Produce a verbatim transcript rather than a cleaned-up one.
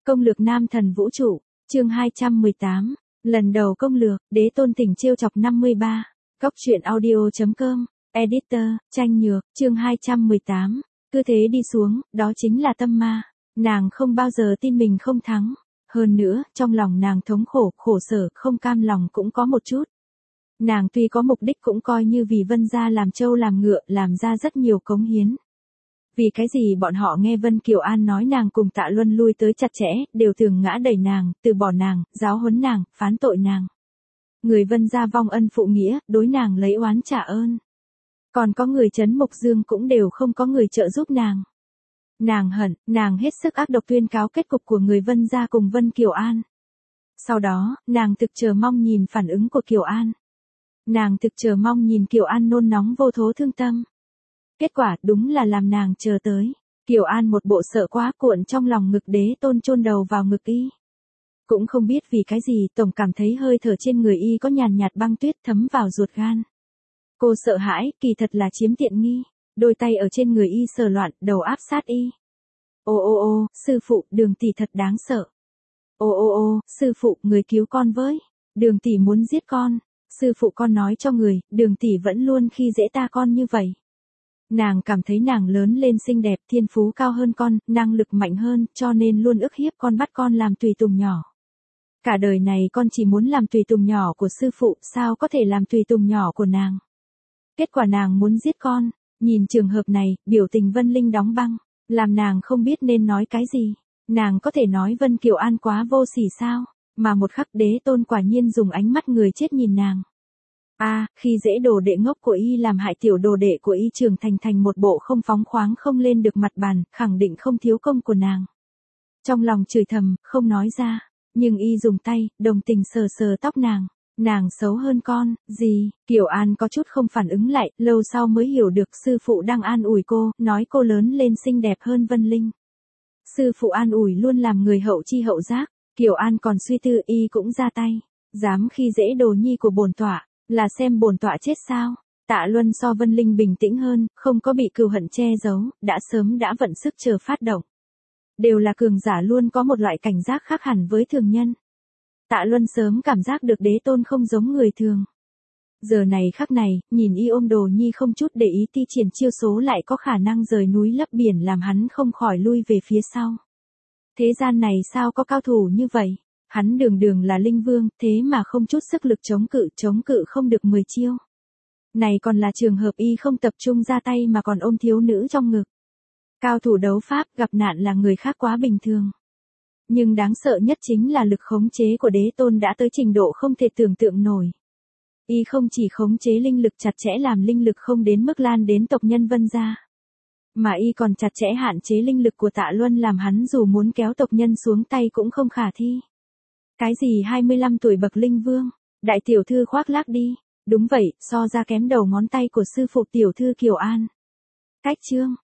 Công lược nam thần vũ trụ, chương hai trăm mười tám, lần đầu công lược, đế tôn tỉnh trêu chọc năm mươi ba, góc truyện audio chấm com, editor, tranh nhược, chương hai trăm mười tám, cứ thế đi xuống, đó chính là tâm ma, nàng không bao giờ tin mình không thắng, hơn nữa, trong lòng nàng thống khổ, khổ sở, không cam lòng cũng có một chút. Nàng tuy có mục đích cũng coi như vì Vân gia làm trâu làm ngựa, làm ra rất nhiều cống hiến. Vì cái gì bọn họ nghe Vân Kiều An nói nàng cùng Tạ Luân lui tới chặt chẽ, đều thường ngã đẩy nàng, từ bỏ nàng, giáo huấn nàng, phán tội nàng. Người Vân gia vong ân phụ nghĩa, đối nàng lấy oán trả ơn. Còn có người Trấn Mục Dương cũng đều không có người trợ giúp nàng. Nàng hận, nàng hết sức ác độc tuyên cáo kết cục của người Vân gia cùng Vân Kiều An. Sau đó, nàng thực chờ mong nhìn phản ứng của Kiều An. Nàng thực chờ mong nhìn Kiều An nôn nóng vô thố thương tâm. Kết quả đúng là làm nàng chờ tới. Kiều An một bộ sợ quá cuộn trong lòng ngực đế tôn chôn đầu vào ngực y. Cũng không biết vì cái gì tổng cảm thấy hơi thở trên người y có nhàn nhạt băng tuyết thấm vào ruột gan. Cô sợ hãi, kỳ thật là chiếm tiện nghi. Đôi tay ở trên người y sờ loạn, đầu áp sát y. Ô ô ô, sư phụ, Đường tỷ thật đáng sợ. Ô ô ô, sư phụ, người cứu con với. Đường tỷ muốn giết con. Sư phụ con nói cho người, Đường tỷ vẫn luôn khi dễ ta con như vậy. Nàng cảm thấy nàng lớn lên xinh đẹp, thiên phú cao hơn con, năng lực mạnh hơn, cho nên luôn ức hiếp con, bắt con làm tùy tùng nhỏ. Cả đời này con chỉ muốn làm tùy tùng nhỏ của sư phụ, sao có thể làm tùy tùng nhỏ của nàng. Kết quả nàng muốn giết con, nhìn trường hợp này, biểu tình Vân Linh đóng băng, làm nàng không biết nên nói cái gì. Nàng có thể nói Vân Kiều An quá vô sỉ sao, mà một khắc đế tôn quả nhiên dùng ánh mắt người chết nhìn nàng. A, à, khi dễ đồ đệ ngốc của y làm hại tiểu đồ đệ của y trưởng thành thành một bộ không phóng khoáng không lên được mặt bàn, khẳng định không thiếu công của nàng. Trong lòng chửi thầm, không nói ra, nhưng y dùng tay, đồng tình sờ sờ tóc nàng. Nàng xấu hơn con, gì? Kiều An có chút không phản ứng lại, lâu sau mới hiểu được sư phụ đang an ủi cô, nói cô lớn lên xinh đẹp hơn Vân Linh. Sư phụ an ủi luôn làm người hậu chi hậu giác, Kiều An còn suy tư y cũng ra tay, dám khi dễ đồ nhi của bổn tọa. Là xem bổn tọa chết sao? Tạ Luân so Vân Linh bình tĩnh hơn, không có bị cừu hận che giấu, đã sớm đã vận sức chờ phát động. Đều là cường giả luôn có một loại cảnh giác khác hẳn với thường nhân. Tạ Luân sớm cảm giác được đế tôn không giống người thường. Giờ này khắc này, nhìn y ôm đồ nhi không chút để ý thi triển chiêu số lại có khả năng rời núi lấp biển làm hắn không khỏi lui về phía sau. Thế gian này sao có cao thủ như vậy? Hắn đường đường là linh vương, thế mà không chút sức lực chống cự, chống cự không được mười chiêu. Này còn là trường hợp y không tập trung ra tay mà còn ôm thiếu nữ trong ngực. Cao thủ đấu pháp gặp nạn là người khác quá bình thường. Nhưng đáng sợ nhất chính là lực khống chế của đế tôn đã tới trình độ không thể tưởng tượng nổi. Y không chỉ khống chế linh lực chặt chẽ làm linh lực không đến mức lan đến tộc nhân Vân gia. Mà y còn chặt chẽ hạn chế linh lực của Tạ Luân làm hắn dù muốn kéo tộc nhân xuống tay cũng không khả thi. Cái gì hai mươi lăm tuổi bậc linh vương, đại tiểu thư khoác lác đi, đúng vậy, so ra kém đầu ngón tay của sư phụ tiểu thư Kiều An. Cách chương,